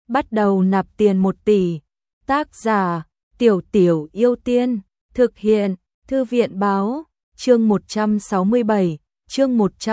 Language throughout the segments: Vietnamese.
bắt đầu nạp tiền 1 tỷ. Tác giả: Tiểu Tiểu Yêu Tiên. Thực hiện: Thư viện báo. Chương 167, chương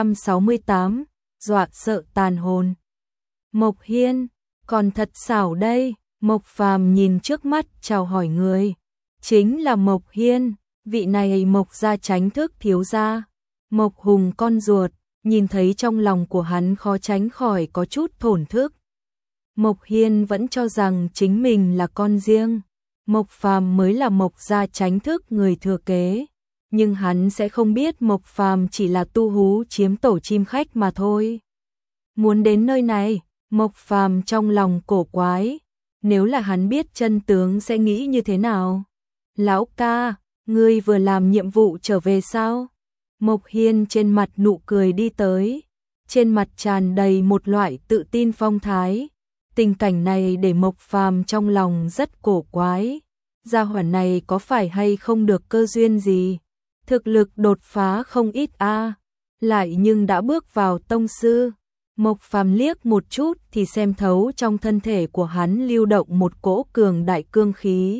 168, dọa sợ tàn hồn. Mộc Hiên, còn thật xảo đây. Mộc Phàm nhìn trước mắt chào hỏi người. Chính là Mộc Hiên, vị này Mộc gia Chánh Thức thiếu gia. Mộc Hùng con ruột, nhìn thấy trong lòng của hắn khó tránh khỏi có chút thổn thức. Mộc Hiên vẫn cho rằng chính mình là con riêng. Mộc Phàm mới là Mộc gia Chánh Thức người thừa kế. Nhưng hắn sẽ không biết Mộc Phàm chỉ là tu hú chiếm tổ chim khách mà thôi. Muốn đến nơi này, Mộc Phàm trong lòng cổ quái. Nếu là hắn biết chân tướng sẽ nghĩ như thế nào? Lão ca, ngươi vừa làm nhiệm vụ trở về sao? Mộc Hiên trên mặt nụ cười đi tới. Trên mặt tràn đầy một loại tự tin phong thái. Tình cảnh này để Mộc Phàm trong lòng rất cổ quái. Gia hỏa này có phải hay không được cơ duyên gì? Thực lực đột phá không ít a, lại nhưng đã bước vào tông sư. Mộc Phàm liếc một chút thì xem thấu trong thân thể của hắn lưu động một cỗ cường đại cương khí.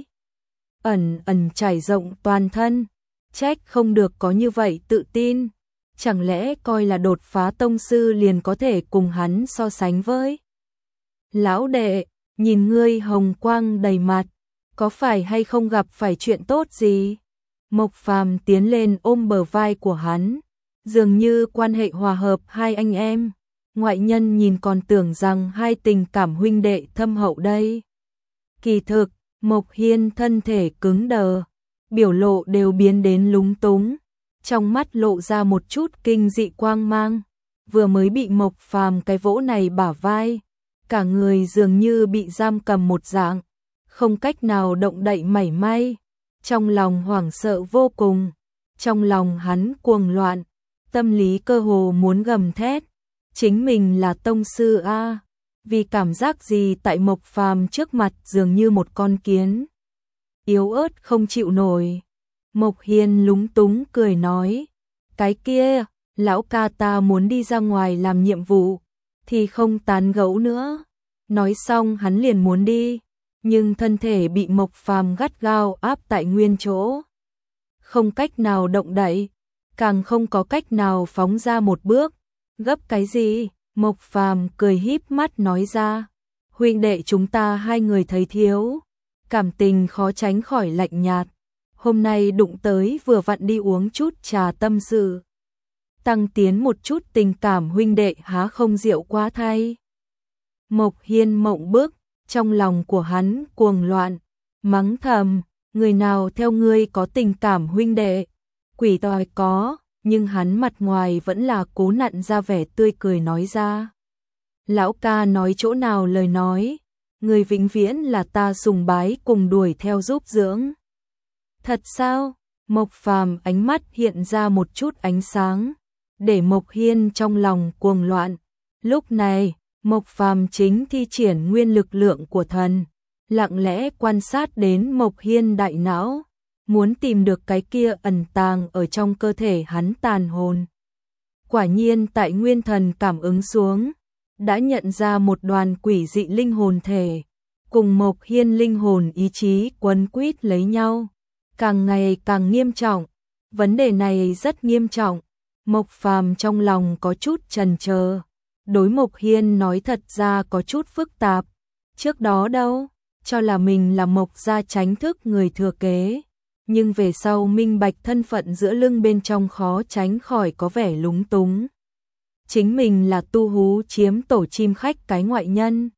Ẩn ẩn trải rộng toàn thân, trách không được có như vậy tự tin. Chẳng lẽ coi là đột phá tông sư liền có thể cùng hắn so sánh với? Lão đệ, nhìn ngươi hồng quang đầy mặt, có phải hay không gặp phải chuyện tốt gì? Mộc Phàm tiến lên ôm bờ vai của hắn, dường như quan hệ hòa hợp hai anh em. Ngoại nhân nhìn còn tưởng rằng hai tình cảm huynh đệ thâm hậu đây. Kỳ thực, Mộc Hiên thân thể cứng đờ, biểu lộ đều biến đến lúng túng, trong mắt lộ ra một chút kinh dị quang mang. Vừa mới bị Mộc Phàm cái vỗ này bả vai, cả người dường như bị giam cầm một dạng, không cách nào động đậy mảy may. Trong lòng hoảng sợ vô cùng, trong lòng hắn cuồng loạn, tâm lý cơ hồ muốn gầm thét. Chính mình là tông sư a, vì cảm giác gì tại Mộc Phàm trước mặt dường như một con kiến yếu ớt không chịu nổi. Mộc Hiên lúng túng cười nói, cái kia, lão ca ta muốn đi ra ngoài làm nhiệm vụ, thì không tán gẫu nữa. Nói xong hắn liền muốn đi, nhưng thân thể bị Mộc Phàm gắt gao áp tại nguyên chỗ. Không cách nào động đậy, càng không có cách nào phóng ra một bước. Gấp cái gì? Mộc Phàm cười híp mắt nói ra. Huynh đệ chúng ta hai người thấy thiếu, cảm tình khó tránh khỏi lạnh nhạt. Hôm nay đụng tới vừa vặn đi uống chút trà tâm sự. Tăng tiến một chút tình cảm huynh đệ há không rượu quá thay. Mộc Hiên mộng bức, trong lòng của hắn cuồng loạn, mắng thầm, người nào theo ngươi có tình cảm huynh đệ? Quỷ tòi có. Nhưng hắn mặt ngoài vẫn là cố nặn ra vẻ tươi cười nói ra. Lão ca nói chỗ nào lời nói, người vĩnh viễn là ta sùng bái cùng đuổi theo giúp dưỡng. Thật sao? Mộc Phàm ánh mắt hiện ra một chút ánh sáng, để Mộc Hiên trong lòng cuồng loạn. Lúc này, Mộc Phàm chính thi triển nguyên lực lượng của thần, lặng lẽ quan sát đến Mộc Hiên đại não. Muốn tìm được cái kia ẩn tàng ở trong cơ thể hắn tàn hồn. Quả nhiên tại nguyên thần cảm ứng xuống, đã nhận ra một đoàn quỷ dị linh hồn thể, cùng Mộc Hiên linh hồn ý chí quấn quýt lấy nhau, càng ngày càng nghiêm trọng. Vấn đề này rất nghiêm trọng, Mộc Phàm trong lòng có chút chần chờ. Đối Mộc Hiên nói thật ra có chút phức tạp, trước đó đâu, cho là mình là Mộc gia Chánh Thức người thừa kế. Nhưng về sau minh bạch thân phận giữa lưng bên trong khó tránh khỏi có vẻ lúng túng. Chính mình là tu hú chiếm tổ chim khách cái ngoại nhân.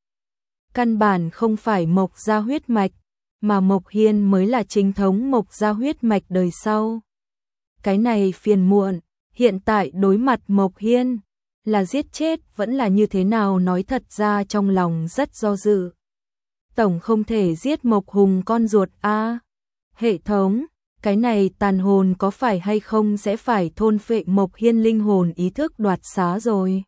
Căn bản không phải Mộc gia huyết mạch, mà Mộc Hiên mới là chính thống Mộc gia huyết mạch đời sau. Cái này phiền muộn, hiện tại đối mặt Mộc Hiên, là giết chết vẫn là như thế nào nói thật ra trong lòng rất do dự. Tổng không thể giết Mộc Hùng con ruột a. Hệ thống, cái này tàn hồn có phải hay không sẽ phải thôn phệ Mộc Hiên linh hồn ý thức đoạt xá rồi?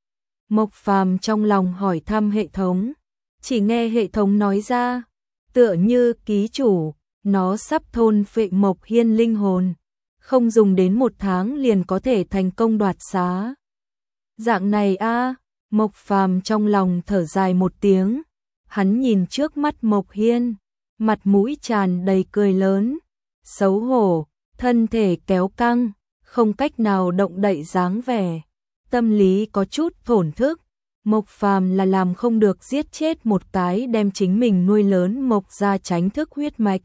Mộc Phàm trong lòng hỏi thăm hệ thống, chỉ nghe hệ thống nói ra, tựa như ký chủ, nó sắp thôn phệ Mộc Hiên linh hồn, không dùng đến 1 tháng liền có thể thành công đoạt xá. Dạng này a, Mộc Phàm trong lòng thở dài một tiếng, Hắn nhìn trước mắt Mộc Hiên, mặt mũi tràn đầy cười lớn, xấu hổ, thân thể kéo căng, không cách nào động đậy dáng vẻ, tâm lý có chút thổn thức. Mộc Phàm là làm không được giết chết một cái đem chính mình nuôi lớn Mộc gia tránh thức huyết mạch.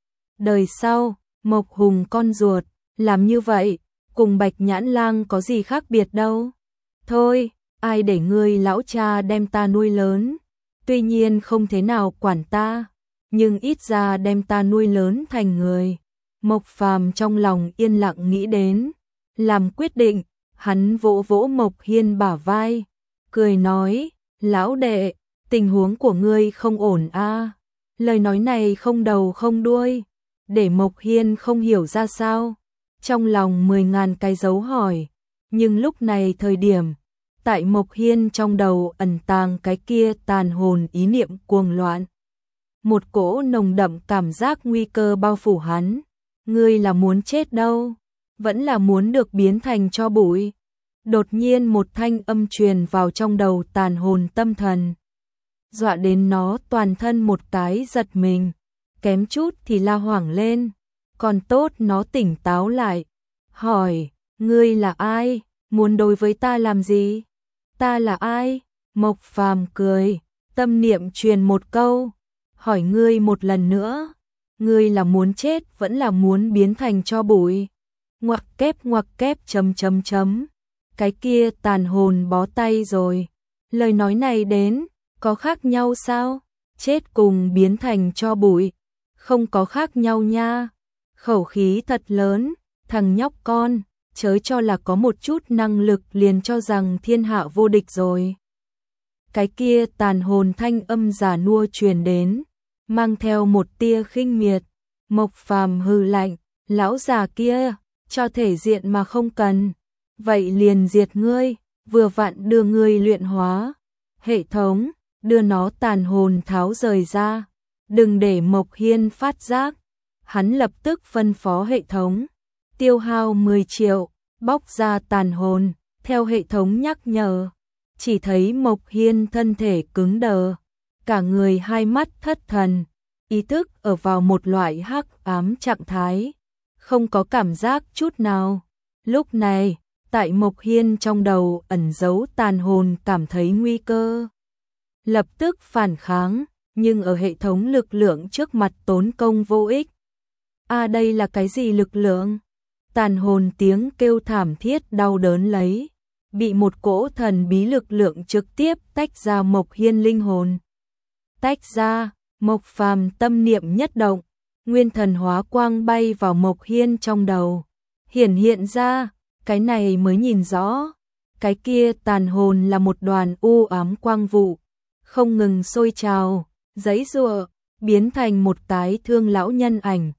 Đời sau, Mộc Hùng con ruột, làm như vậy, cùng Bạch Nhãn Lang có gì khác biệt đâu. Thôi, ai để ngươi lão cha đem ta nuôi lớn, tuy nhiên không thế nào quản ta, nhưng ít ra đem ta nuôi lớn thành người. Mộc Phàm trong lòng yên lặng nghĩ đến, làm quyết định, hắn vỗ vỗ Mộc Hiên bả vai, cười nói, lão đệ, tình huống của ngươi không ổn a. Lời nói này không đầu không đuôi, để Mộc Hiên không hiểu ra sao, trong lòng 10.000 cái dấu hỏi, nhưng lúc này thời điểm, tại Mộc Hiên trong đầu ẩn tàng cái kia tàn hồn ý niệm cuồng loạn. Một cỗ nồng đậm cảm giác nguy cơ bao phủ hắn, ngươi là muốn chết đâu, vẫn là muốn được biến thành tro bụi. Đột nhiên một thanh âm truyền vào trong đầu tàn hồn tâm thần, dọa đến nó toàn thân một cái giật mình, kém chút thì la hoảng lên, còn tốt nó tỉnh táo lại, hỏi, ngươi là ai, muốn đối với ta làm gì? Ta là ai? Mộc Phàm cười, tâm niệm truyền một câu, hỏi ngươi một lần nữa, ngươi là muốn chết vẫn là muốn biến thành tro bụi? Ngoặc kép chấm. Cái kia tàn hồn bó tay rồi, lời nói này đến, có khác nhau sao? Chết cùng biến thành tro bụi, không có khác nhau nha. Khẩu khí thật lớn, thằng nhóc con, chớ cho là có một chút năng lực liền cho rằng thiên hạ vô địch rồi. Cái kia tàn hồn thanh âm giả nua truyền đến, mang theo một tia khinh miệt. Mộc Phàm hừ lạnh, lão già kia, cho thể diện mà không cần, vậy liền diệt ngươi, vừa vặn đưa ngươi luyện hóa. Hệ thống, đưa nó tàn hồn tháo rời ra, đừng để Mộc Hiên phát giác. Hắn lập tức phân phó hệ thống, tiêu hao 10 triệu, bóc ra tàn hồn, theo hệ thống nhắc nhở. Chỉ thấy Mộc Hiên thân thể cứng đờ, cả người hai mắt thất thần, ý thức ở vào một loại hắc ám trạng thái, không có cảm giác chút nào. Lúc này, tại Mộc Hiên trong đầu ẩn giấu tàn hồn cảm thấy nguy cơ, lập tức phản kháng, nhưng ở hệ thống lực lượng trước mặt tốn công vô ích. Đây là cái gì lực lượng? Tàn hồn tiếng kêu thảm thiết đau đớn lấy, bị một cỗ thần bí lực lượng trực tiếp tách ra Mộc Hiên linh hồn. Tách ra, Mộc Phàm tâm niệm nhất động, nguyên thần hóa quang bay vào Mộc Hiên trong đầu, hiện ra, cái này mới nhìn rõ, cái kia tàn hồn là một đoàn u ám quang vụ, không ngừng sôi trào, giãy giụa, biến thành một cái thương lão nhân ảnh.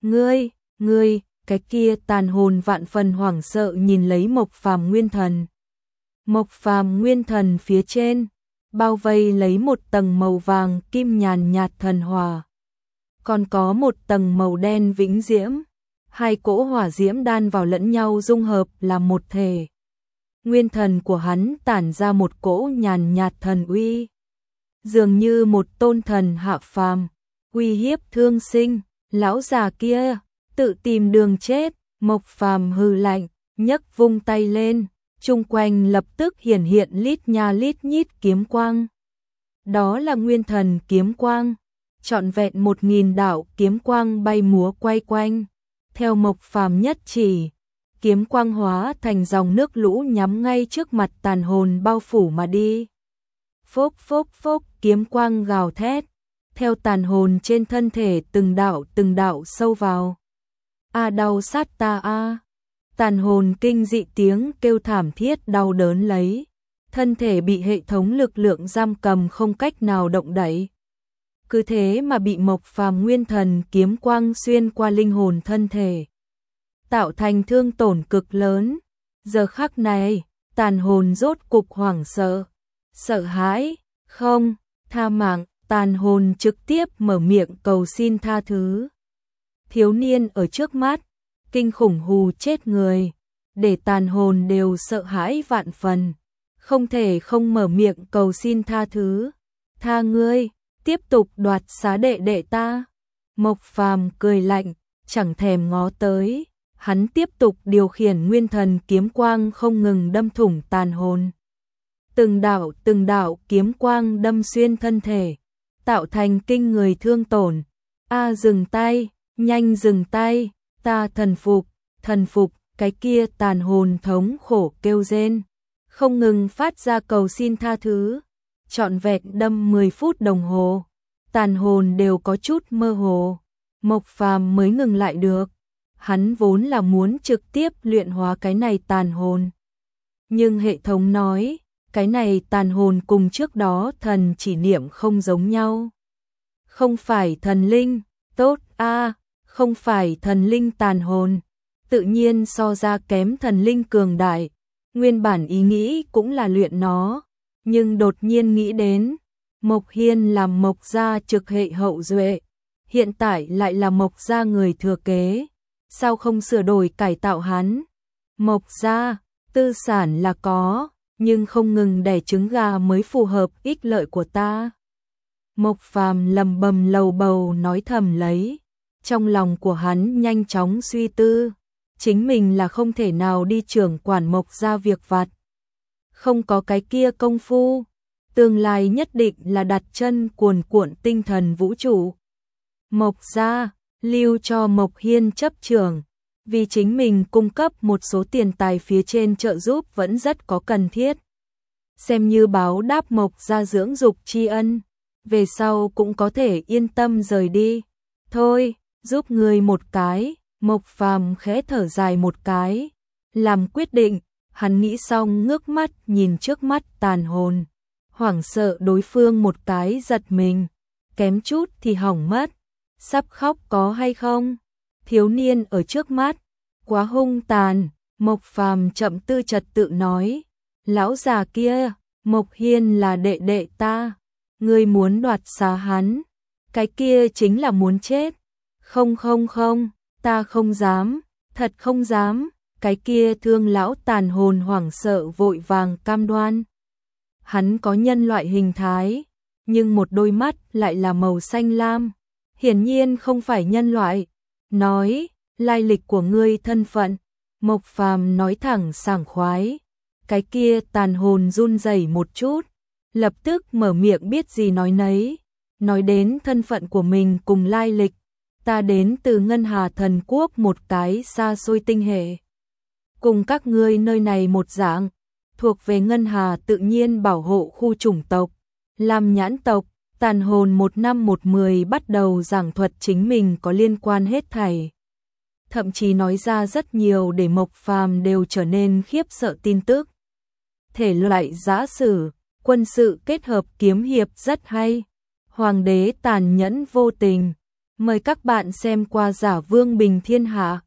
Ngươi, cái kia tàn hồn vạn phần hoảng sợ nhìn lấy Mộc Phàm nguyên thần. Mộc Phàm nguyên thần phía trên, bao vây lấy một tầng màu vàng kim nhàn nhạt thần hỏa, còn có một tầng màu đen vĩnh diễm, hai cỗ hỏa diễm đan vào lẫn nhau dung hợp làm một thể. Nguyên thần của hắn tản ra một cỗ nhàn nhạt thần uy, dường như một tôn thần hạ phàm, uy hiếp thương sinh. Lão già kia, tự tìm đường chết. Mộc Phàm hừ lạnh, nhấc vung tay lên, chung quanh lập tức hiển hiện lít nha lít nhít kiếm quang. Đó là nguyên thần kiếm quang, trọn vẹn 1000 đạo kiếm quang bay múa quay quanh. Theo Mộc Phàm nhất chỉ, kiếm quang hóa thành dòng nước lũ nhắm ngay trước mặt tàn hồn bao phủ mà đi. Phốc phốc phốc, kiếm quang gào thét, theo tàn hồn trên thân thể từng đạo sâu vào. Đau sát ta a. Tàn hồn kinh dị tiếng kêu thảm thiết đau đớn lấy, thân thể bị hệ thống lực lượng giam cầm không cách nào động đậy. Cứ thế mà bị Mộc Phàm nguyên thần kiếm quang xuyên qua linh hồn thân thể, tạo thành thương tổn cực lớn. Giờ khắc này, tàn hồn rốt cục hoảng sợ, sợ hãi, không, tha mạng, tàn hồn trực tiếp mở miệng cầu xin tha thứ. Thiếu niên ở trước mắt, kinh khủng hù chết người, để tàn hồn đều sợ hãi vạn phần, không thể không mở miệng cầu xin tha thứ. Tha ngươi, tiếp tục đoạt xá đệ đệ ta. Mộc Phàm cười lạnh, chẳng thèm ngó tới, hắn tiếp tục điều khiển nguyên thần kiếm quang không ngừng đâm thủng tàn hồn. Từng đạo kiếm quang đâm xuyên thân thể, tạo thành kinh người thương tổn. A dừng tay, nhanh dừng tay, ta thần phục, cái kia tàn hồn thống khổ kêu rên, không ngừng phát ra cầu xin tha thứ. Trọn vẹn đâm 10 phút đồng hồ, tàn hồn đều có chút mơ hồ. Mộc Phàm mới ngừng lại được. Hắn vốn là muốn trực tiếp luyện hóa cái này tàn hồn. Nhưng hệ thống nói, cái này tàn hồn cùng trước đó thần chỉ niệm không giống nhau. Không phải thần linh, tốt a, không phải thần linh tàn hồn, tự nhiên so ra kém thần linh cường đại. Nguyên bản ý nghĩ cũng là luyện nó, nhưng đột nhiên nghĩ đến, Mộc Hiên làm Mộc gia trực hệ hậu duệ, hiện tại lại là Mộc gia người thừa kế, sao không sửa đổi cải tạo hắn? Mộc gia, tư sản là có, nhưng không ngừng đẻ trứng gà mới phù hợp ích lợi của ta. Mộc Phàm lầm bầm lầu bầu nói thầm lấy, trong lòng của hắn nhanh chóng suy tư, chính mình là không thể nào đi trưởng quản Mộc gia việc vặt. Không có cái kia công phu, tương lai nhất định là đặt chân cuồn cuộn tinh thần vũ trụ. Mộc gia, lưu cho Mộc Hiên chấp trưởng, vì chính mình cung cấp một số tiền tài phía trên trợ giúp vẫn rất có cần thiết. Xem như báo đáp Mộc gia dưỡng dục tri ân, về sau cũng có thể yên tâm rời đi. Thôi, giúp người một cái, Mộc Phàm khẽ thở dài một cái, làm quyết định. Hắn nghĩ xong ngước mắt nhìn trước mắt tàn hồn, hoảng sợ đối phương một cái giật mình, kém chút thì hỏng mất, sắp khóc có hay không? Thiếu niên ở trước mắt, quá hung tàn. Mộc Phàm chậm tư trật tự nói, lão già kia, Mộc Hiên là đệ đệ ta, ngươi muốn đoạt xá hắn, cái kia chính là muốn chết. Không, ta không dám, thật không dám. Cái kia thương lão tàn hồn hoảng sợ vội vàng cam đoan. Hắn có nhân loại hình thái, nhưng một đôi mắt lại là màu xanh lam, hiển nhiên không phải nhân loại. Nói, lai lịch của ngươi thân phận. Mộc Phàm nói thẳng sảng khoái. Cái kia tàn hồn run rẩy một chút, lập tức mở miệng biết gì nói nấy, nói đến thân phận của mình cùng lai lịch. Ta đến từ Ngân Hà Thần Quốc, một cái xa xôi tinh hệ. Cùng các ngươi nơi này một dạng, thuộc về Ngân Hà tự nhiên bảo hộ khu chủng tộc, làm nhãn tộc. Tàn hồn 1/10 bắt đầu giảng thuật chính mình có liên quan hết thảy. Thậm chí nói ra rất nhiều để Mộc Phàm đều trở nên khiếp sợ tin tức. Thể loại giã sử, quân sự kết hợp kiếm hiệp rất hay. Hoàng đế tàn nhẫn vô tình. Mời các bạn xem qua Giả Vương Bình Thiên Hạ.